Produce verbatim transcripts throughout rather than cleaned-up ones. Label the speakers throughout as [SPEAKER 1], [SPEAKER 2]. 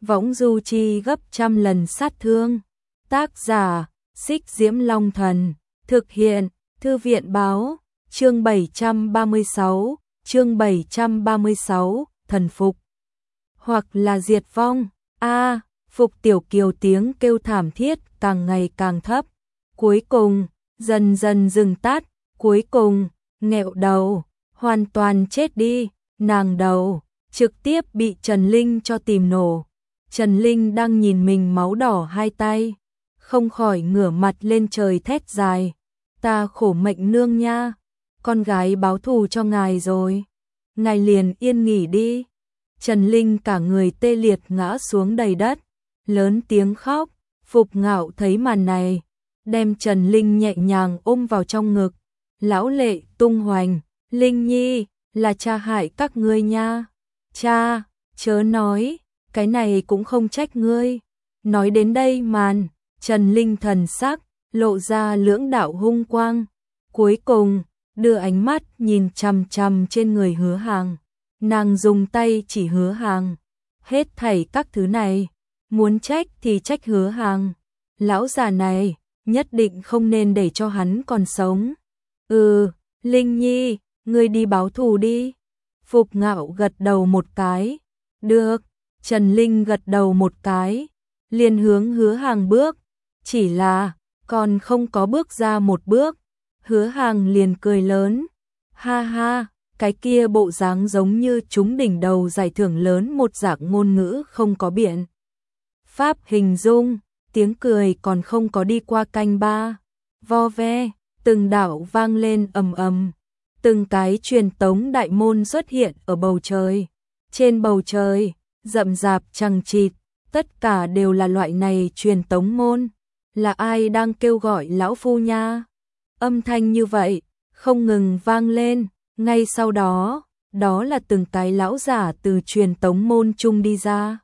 [SPEAKER 1] võng du chi gấp trăm lần sát thương. Tác giả, Xích Diễm Long Thần, thực hiện, Thư viện Báo, chương bảy trăm ba mươi sáu, chương bảy trăm ba mươi sáu, thần phục. Hoặc là diệt vong, a Phục Tiểu Kiều tiếng kêu thảm thiết càng ngày càng thấp, cuối cùng, dần dần dừng tắt, cuối cùng, nghẹo đầu, hoàn toàn chết đi, nàng đầu, trực tiếp bị Trần Linh cho tìm nổ. Trần Linh đang nhìn mình máu đỏ hai tay, không khỏi ngửa mặt lên trời thét dài, ta khổ mệnh nương nha, con gái báo thù cho ngài rồi, ngài liền yên nghỉ đi. Trần Linh cả người tê liệt ngã xuống đầy đất, lớn tiếng khóc. Phục Ngạo thấy màn này, đem Trần Linh nhẹ nhàng ôm vào trong ngực, lão lệ tung hoành, Linh Nhi, là cha hại các ngươi nha. Cha, chớ nói, cái này cũng không trách ngươi. Nói đến đây màn, Trần Linh thần sắc, lộ ra lưỡng đạo hung quang. Cuối cùng, đưa ánh mắt nhìn chằm chằm trên người Hứa Hàng. Nàng dùng tay chỉ Hứa Hàng. Hết thảy các thứ này, muốn trách thì trách Hứa Hàng. Lão già này, nhất định không nên để cho hắn còn sống. Ừ, Linh Nhi, ngươi đi báo thù đi. Phục Ngạo gật đầu một cái. Được, Trần Linh gật đầu một cái, liền hướng Hứa Hàng bước. Chỉ là, còn không có bước ra một bước, Hứa Hàng liền cười lớn. Ha ha, cái kia bộ dáng giống như trúng đỉnh đầu giải thưởng lớn một dạng ngôn ngữ không có biện pháp hình dung, tiếng cười còn không có đi qua canh ba. Vo ve, từng đạo vang lên ầm ầm, từng cái truyền tống đại môn xuất hiện ở bầu trời. Trên bầu trời, rậm rạp chằng chịt, tất cả đều là loại này truyền tống môn. Là ai đang kêu gọi lão phu nha? Âm thanh như vậy, không ngừng vang lên, ngay sau đó, đó là từng cái lão giả từ truyền tống môn chung đi ra.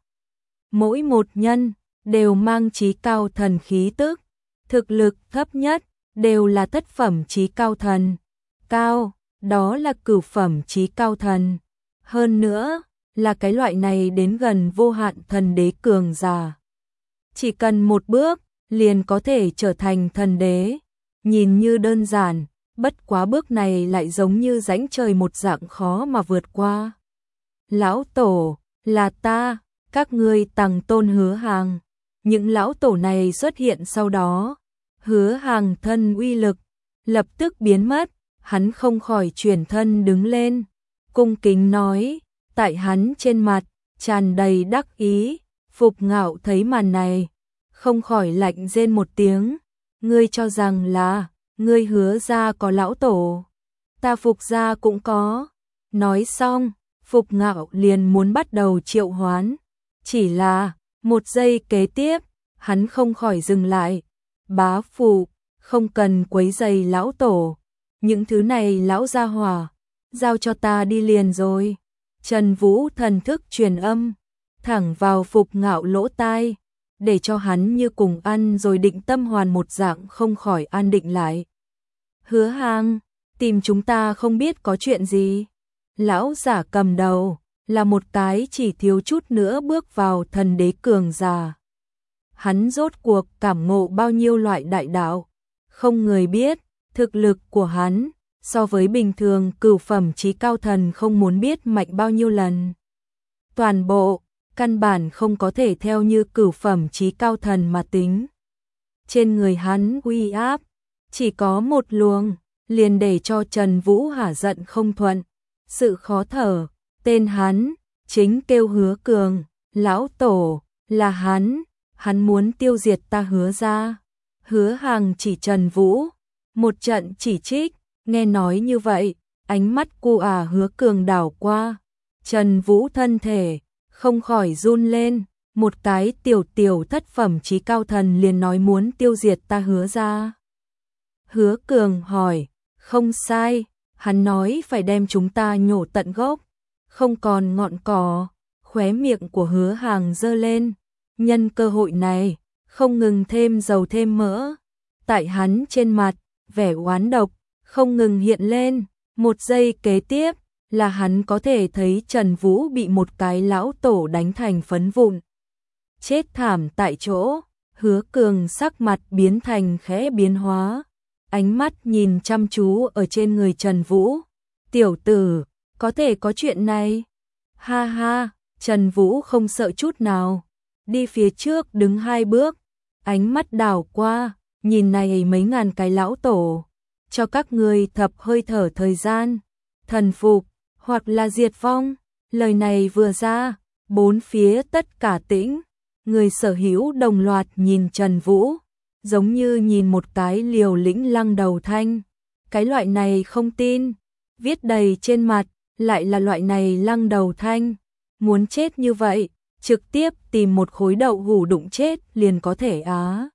[SPEAKER 1] Mỗi một nhân, đều mang chí cao thần khí tức, thực lực thấp nhất, đều là thất phẩm chí cao thần. Cao, đó là cửu phẩm chí cao thần. Hơn nữa, là cái loại này đến gần vô hạn thần đế cường giả. Chỉ cần một bước, liền có thể trở thành thần đế. Nhìn như đơn giản, bất quá bước này lại giống như rãnh trời một dạng khó mà vượt qua. Lão tổ, là ta, các ngươi Tằng Tôn Hứa Hàng. Những lão tổ này xuất hiện sau đó, Hứa Hàng thân uy lực lập tức biến mất, hắn không khỏi chuyển thân đứng lên, cung kính nói, tại hắn trên mặt tràn đầy đắc ý. Phục Ngạo thấy màn này, không khỏi lạnh rên một tiếng, ngươi cho rằng là ngươi Hứa gia có lão tổ, ta Phục gia cũng có. Nói xong, Phục Ngạo liền muốn bắt đầu triệu hoán, chỉ là một giây kế tiếp, hắn không khỏi dừng lại. Bá phụ, không cần quấy rầy lão tổ, những thứ này lão gia hỏa, giao cho ta đi liền rồi. Trần Vũ thần thức truyền âm, thẳng vào Phục Ngạo lỗ tai, để cho hắn như cùng ăn rồi định tâm hoàn một dạng không khỏi an định lại. Hứa Hàng, tìm chúng ta không biết có chuyện gì. Lão giả cầm đầu, là một cái chỉ thiếu chút nữa bước vào thần đế cường giả. Hắn rốt cuộc cảm ngộ bao nhiêu loại đại đạo, không người biết, thực lực của hắn, so với bình thường cửu phẩm chí cao thần không muốn biết mạnh bao nhiêu lần. Toàn bộ, căn bản không có thể theo như cửu phẩm chí cao thần mà tính. Trên người hắn uy áp, chỉ có một luồng, liền để cho Trần Vũ hả giận không thuận. Sự khó thở, tên hắn, chính kêu Hứa Cường, lão tổ, là hắn, hắn muốn tiêu diệt ta Hứa gia. Hứa Hàng chỉ Trần Vũ, một trận chỉ trích, nghe nói như vậy, ánh mắt cu à Hứa Cường đảo qua. Trần Vũ thân thể, không khỏi run lên, một cái tiểu tiểu thất phẩm chí cao thần liền nói muốn tiêu diệt ta Hứa gia. Hứa Cường hỏi, không sai, hắn nói phải đem chúng ta nhổ tận gốc, không còn ngọn cỏ. Khóe miệng của Hứa Hàng giơ lên, nhân cơ hội này, không ngừng thêm dầu thêm mỡ. Tại hắn trên mặt, vẻ oán độc, không ngừng hiện lên, một giây kế tiếp, là hắn có thể thấy Trần Vũ bị một cái lão tổ đánh thành phấn vụn. chết thảm tại chỗ. Hứa Cường sắc mặt biến thành khẽ biến hóa, ánh mắt nhìn chăm chú ở trên người Trần Vũ. Tiểu tử, có thể có chuyện này? Ha ha, Trần Vũ không sợ chút nào, đi phía trước đứng hai bước, ánh mắt đảo qua, nhìn này mấy ngàn cái lão tổ, cho các người thập hơi thở thời gian, thần phục, hoặc là diệt vong. Lời này vừa ra, bốn phía tất cả tĩnh, người sở hữu đồng loạt nhìn Trần Vũ, giống như nhìn một cái liều lĩnh lăng đầu thanh. Cái loại này không tin, viết đầy trên mặt, lại là loại này lăng đầu thanh. Muốn chết như vậy, trực tiếp tìm một khối đậu hủ đụng chết liền có thể á.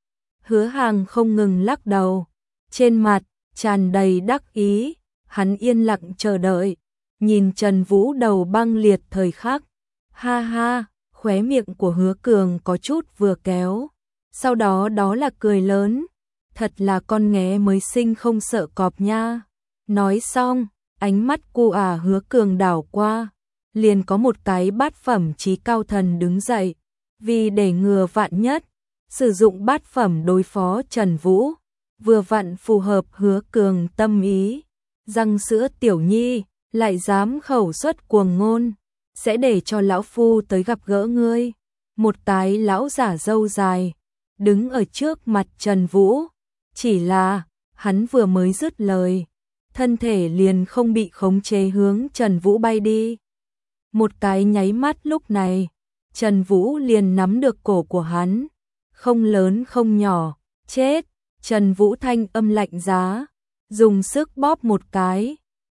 [SPEAKER 1] Hứa Hàng không ngừng lắc đầu, trên mặt tràn đầy đắc ý, hắn yên lặng chờ đợi, nhìn Trần Vũ đầu băng liệt thời khắc. Ha ha, khóe miệng của Hứa Cường có chút vừa kéo, sau đó đó là cười lớn, thật là con nghé mới sinh không sợ cọp nha. Nói xong, ánh mắt cu à Hứa Cường đảo qua, liền có một cái bát phẩm chí cao thần đứng dậy, vì để ngừa vạn nhất, sử dụng bát phẩm đối phó Trần Vũ, vừa vặn phù hợp Hứa Cường tâm ý. Răng sữa tiểu nhi, lại dám khẩu xuất cuồng ngôn, sẽ để cho lão phu tới gặp gỡ ngươi. Một cái lão giả râu dài, đứng ở trước mặt Trần Vũ, chỉ là, hắn vừa mới dứt lời, thân thể liền không bị khống chế hướng Trần Vũ bay đi. Một cái nháy mắt lúc này, Trần Vũ liền nắm được cổ của hắn, không lớn không nhỏ, chết. Trần Vũ thanh âm lạnh giá, dùng sức bóp một cái,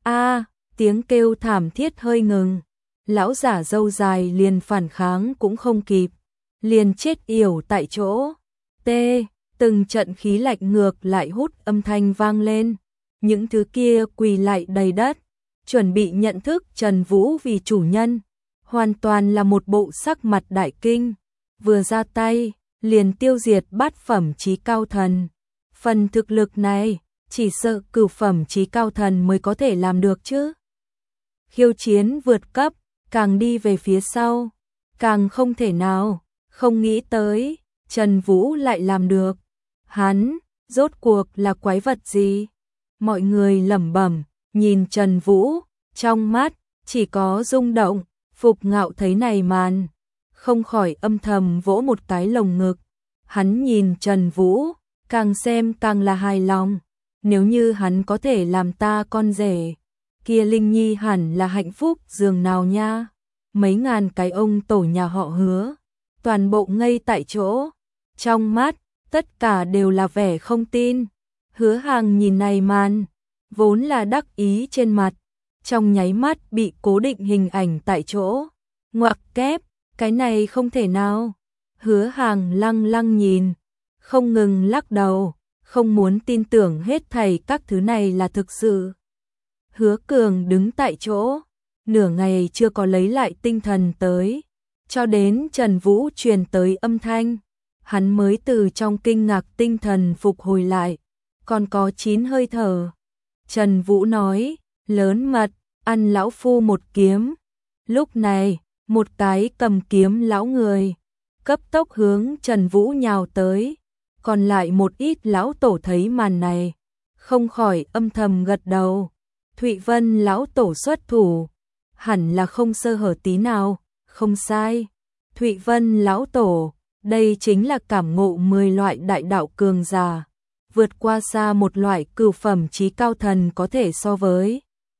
[SPEAKER 1] a tiếng kêu thảm thiết hơi ngừng, lão giả râu dài liền phản kháng cũng không kịp, liền chết yểu tại chỗ. T, từng trận khí lạnh ngược lại hút âm thanh vang lên, những thứ kia quỳ lại đầy đất, chuẩn bị nhận thức Trần Vũ vì chủ nhân, hoàn toàn là một bộ sắc mặt đại kinh, vừa ra tay, liền tiêu diệt bát phẩm chí cao thần. Phần thực lực này, chỉ sợ cửu phẩm chí cao thần mới có thể làm được chứ. Khiêu chiến vượt cấp, càng đi về phía sau, càng không thể nào, không nghĩ tới, Trần Vũ lại làm được. Hắn, rốt cuộc là quái vật gì? Mọi người lẩm bẩm, nhìn Trần Vũ, trong mắt, chỉ có rung động. Phục Ngạo thấy này màn, không khỏi âm thầm vỗ một cái lồng ngực. Hắn nhìn Trần Vũ, càng xem càng là hài lòng. Nếu như hắn có thể làm ta con rể, kia Linh Nhi hẳn là hạnh phúc giường nào nha. Mấy ngàn cái ông tổ nhà họ Hứa, toàn bộ ngây tại chỗ, trong mắt, tất cả đều là vẻ không tin. Hứa Hàng nhìn này màn, vốn là đắc ý trên mặt, trong nháy mắt bị cố định hình ảnh tại chỗ. Ngoặc kép, cái này không thể nào. Hứa Hàng lăng lăng nhìn, không ngừng lắc đầu, không muốn tin tưởng hết thảy các thứ này là thực sự. Hứa Cường đứng tại chỗ, nửa ngày chưa có lấy lại tinh thần tới, cho đến Trần Vũ truyền tới âm thanh, hắn mới từ trong kinh ngạc tinh thần phục hồi lại, còn có chín hơi thở. Trần Vũ nói, lớn mật, ăn lão phu một kiếm. Lúc này, một cái cầm kiếm lão người, cấp tốc hướng Trần Vũ nhào tới, còn lại một ít lão tổ thấy màn này, không khỏi âm thầm gật đầu. Thụy Vân lão tổ xuất thủ, hẳn là không sơ hở tí nào, không sai. Thụy Vân lão tổ, đây chính là cảm ngộ mười loại đại đạo cường giả, vượt qua xa một loại cửu phẩm chí cao thần có thể so với.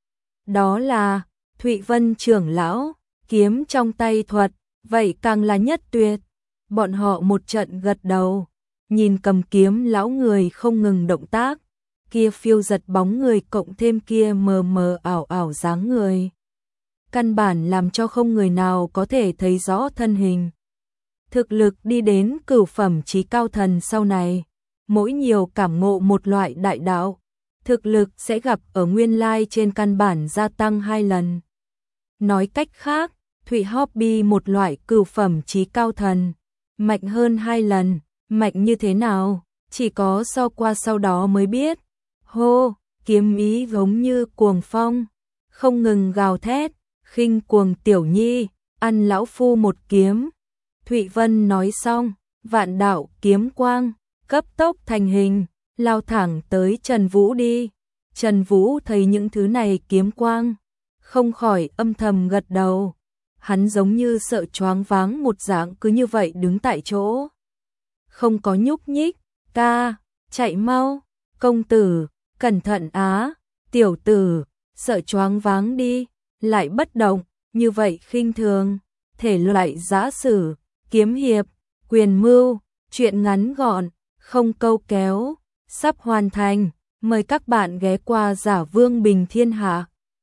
[SPEAKER 1] Đó là Thụy Vân trưởng lão, kiếm trong tay thuật, vậy càng là nhất tuyệt. Bọn họ một trận gật đầu, nhìn cầm kiếm lão người không ngừng động tác, kia phiêu giật bóng người cộng thêm kia mờ mờ ảo ảo dáng người, căn bản làm cho không người nào có thể thấy rõ thân hình. Thực lực đi đến cửu phẩm chí cao thần sau này, mỗi nhiều cảm ngộ một loại đại đạo, thực lực sẽ gặp ở nguyên lai trên căn bản gia tăng hai lần. Nói cách khác, Thụy Hobby một loại cửu phẩm chí cao thần, mạnh hơn hai lần, mạnh như thế nào, chỉ có so qua sau đó mới biết. Hô, kiếm ý giống như cuồng phong, không ngừng gào thét, khinh cuồng tiểu nhi, ăn lão phu một kiếm. Thụy Vân nói xong, vạn đạo kiếm quang, cấp tốc thành hình, lao thẳng tới Trần Vũ đi. Trần Vũ thấy những thứ này kiếm quang, không khỏi âm thầm gật đầu. Hắn giống như sợ choáng váng một dạng cứ như vậy đứng tại chỗ. Không có nhúc nhích, ca, chạy mau, công tử, cẩn thận á, tiểu tử, sợ choáng váng đi, lại bất động, như vậy khinh thường, thể loại giã sử, kiếm hiệp, quyền mưu, chuyện ngắn gọn, không câu kéo, sắp hoàn thành, mời các bạn ghé qua Giả Vương Bình Thiên Hạ.